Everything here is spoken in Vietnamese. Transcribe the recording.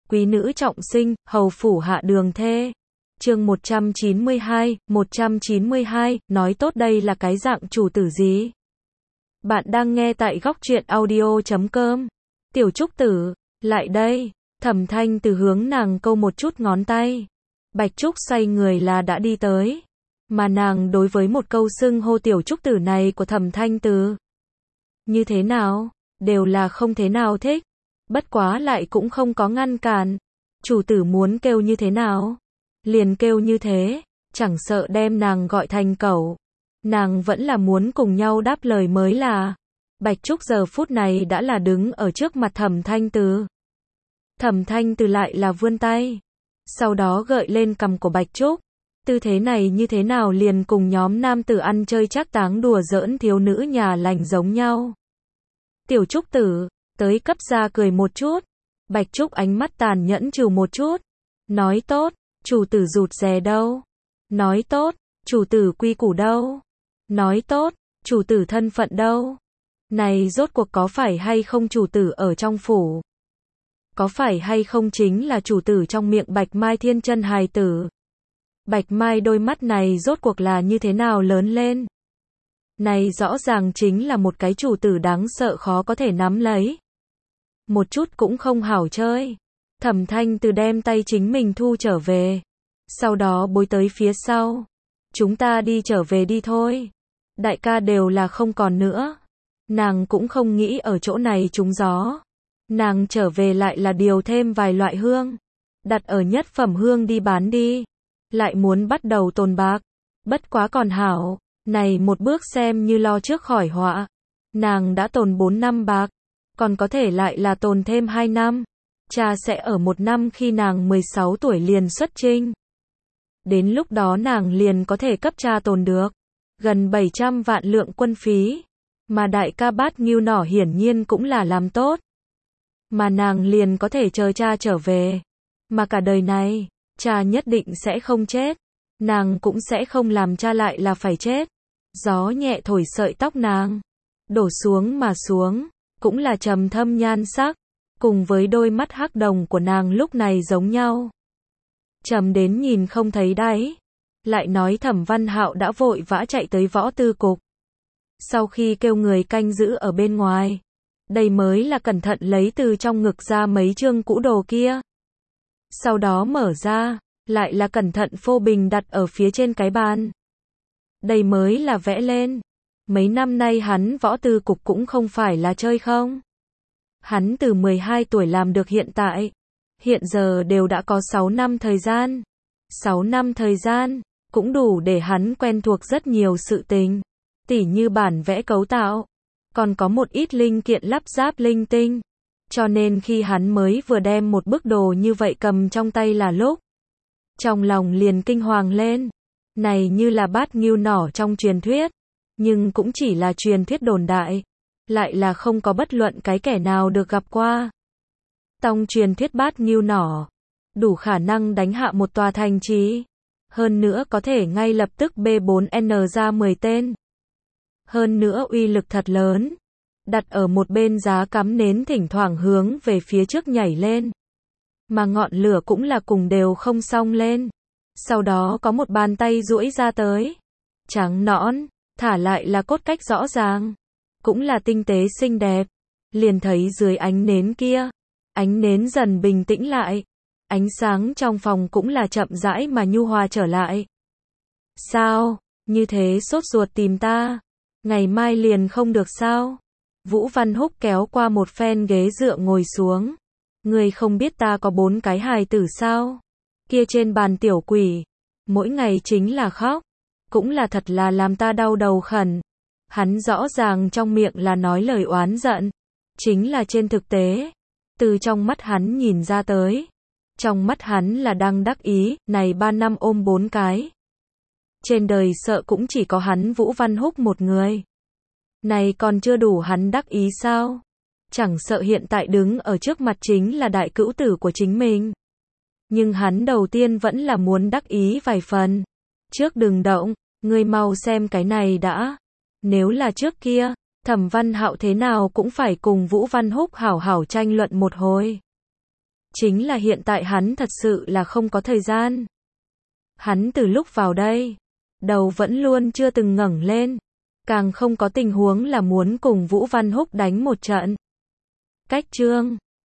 quý nữ trọng sinh, hầu phủ hạ đường thê. Chương 192, nói tốt đây là cái dạng chủ tử gì? Bạn đang nghe tại góc truyện audio.com. Tiểu Trúc Tử, lại đây. Thẩm Thanh Từ hướng nàng câu một chút ngón tay. Bạch Trúc xoay người là đã đi tới. Mà nàng đối với một câu xưng hô Tiểu Trúc Tử này của Thẩm Thanh Từ, như thế nào, đều là không thế nào thích. Bất quá lại cũng không có ngăn cản. Chủ tử muốn kêu như thế nào, liền kêu như thế, chẳng sợ đem nàng gọi thành cẩu. Nàng vẫn là muốn cùng nhau đáp lời mới là. Bạch Trúc giờ phút này đã là đứng ở trước mặt Thẩm Thanh Từ. Thẩm Thanh Từ lại là vươn tay, sau đó gợi lên cằm của Bạch Trúc. Tư thế này như thế nào liền cùng nhóm nam tử ăn chơi trác táng đùa giỡn thiếu nữ nhà lành giống nhau. Tiểu Trúc Tử, tới cấp ra cười một chút. Bạch Trúc ánh mắt tàn nhẫn trừ một chút. Nói tốt, chủ tử rụt rè đâu? Nói tốt, chủ tử quy củ đâu? Nói tốt, chủ tử thân phận đâu? Này rốt cuộc có phải hay không chủ tử ở trong phủ? Có phải hay không chính là chủ tử trong miệng Bạch Mai Thiên chân hài tử? Bạch Mai đôi mắt này rốt cuộc là như thế nào lớn lên? Này rõ ràng chính là một cái chủ tử đáng sợ khó có thể nắm lấy. Một chút cũng không hảo chơi. Thẩm Thanh Từ đem tay chính mình thu trở về. Sau đó bối tới phía sau. Chúng ta đi trở về đi thôi. Đại ca đều là không còn nữa. Nàng cũng không nghĩ ở chỗ này trúng gió. Nàng trở về lại là điều thêm vài loại hương. Đặt ở nhất phẩm hương đi bán đi. Lại muốn bắt đầu tồn bạc. Bất quá còn hảo. Này một bước xem như lo trước khỏi họa. Nàng đã tồn 4 năm bạc. Còn có thể lại là tồn thêm 2 năm. Cha sẽ ở 1 năm khi nàng 16 tuổi liền xuất chinh. Đến lúc đó nàng liền có thể cấp cha tồn được gần 700 vạn lượng quân phí. Mà đại ca Bát Ngưu Nỏ hiển nhiên cũng là làm tốt. Mà nàng liền có thể chờ cha trở về. Mà cả đời này, cha nhất định sẽ không chết. Nàng cũng sẽ không làm cha lại là phải chết. Gió nhẹ thổi sợi tóc nàng. Đổ xuống mà xuống. Cũng là trầm thâm nhan sắc. Cùng với đôi mắt hắc đồng của nàng lúc này giống nhau. Trầm đến nhìn không thấy đáy. Lại nói Thẩm Văn Hạo đã vội vã chạy tới Võ Tư Cục. Sau khi kêu người canh giữ ở bên ngoài. Đây mới là cẩn thận lấy từ trong ngực ra mấy chương cũ đồ kia. Sau đó mở ra. Lại là cẩn thận phô bình đặt ở phía trên cái bàn. Đây mới là vẽ lên. Mấy năm nay hắn Võ Tư Cục cũng không phải là chơi không. Hắn từ 12 tuổi làm được hiện tại. Hiện giờ đều đã có 6 năm thời gian. 6 năm thời gian, cũng đủ để hắn quen thuộc rất nhiều sự tình. Tỉ như bản vẽ cấu tạo. Còn có một ít linh kiện lắp ráp linh tinh. Cho nên khi hắn mới vừa đem một bức đồ như vậy cầm trong tay là lúc. Trong lòng liền kinh hoàng lên. Này như là Bát Ngưu Nỏ trong truyền thuyết. Nhưng cũng chỉ là truyền thuyết đồn đại. Lại là không có bất luận cái kẻ nào được gặp qua. Trong truyền thuyết Bát Ngưu Nỏ. Đủ khả năng đánh hạ một tòa thành trì. Hơn nữa có thể ngay lập tức B4N ra 10 tên. Hơn nữa uy lực thật lớn. Đặt ở một bên giá cắm nến thỉnh thoảng hướng về phía trước nhảy lên. Mà ngọn lửa cũng là cùng đều không xong lên. Sau đó có một bàn tay duỗi ra tới. Trắng nõn, thả lại là cốt cách rõ ràng. Cũng là tinh tế xinh đẹp. Liền thấy dưới ánh nến kia. Ánh nến dần bình tĩnh lại. Ánh sáng trong phòng cũng là chậm rãi mà nhu hòa trở lại. Sao, như thế sốt ruột tìm ta? Ngày mai liền không được sao? Vũ Văn Húc kéo qua một phen ghế dựa ngồi xuống. Người không biết ta có 4 cái hài tử sao? Kia trên bàn tiểu quỷ. Mỗi ngày chính là khóc. Cũng là thật là làm ta đau đầu khẩn. Hắn rõ ràng trong miệng là nói lời oán giận. Chính là trên thực tế. Từ trong mắt hắn nhìn ra tới. Trong mắt hắn là đang đắc ý, này 3 năm ôm 4 cái. Trên đời sợ cũng chỉ có hắn Vũ Văn Húc một người. Này còn chưa đủ hắn đắc ý sao? Chẳng sợ hiện tại đứng ở trước mặt chính là đại cữu tử của chính mình. Nhưng hắn đầu tiên vẫn là muốn đắc ý vài phần. Trước đừng động, ngươi mau xem cái này đã. Nếu là trước kia, Thẩm Văn Hạo thế nào cũng phải cùng Vũ Văn Húc hảo hảo tranh luận một hồi. Chính là hiện tại hắn thật sự là không có thời gian. Hắn từ lúc vào đây, đầu vẫn luôn chưa từng ngẩng lên, càng không có tình huống là muốn cùng Vũ Văn Húc đánh một trận. Cách chương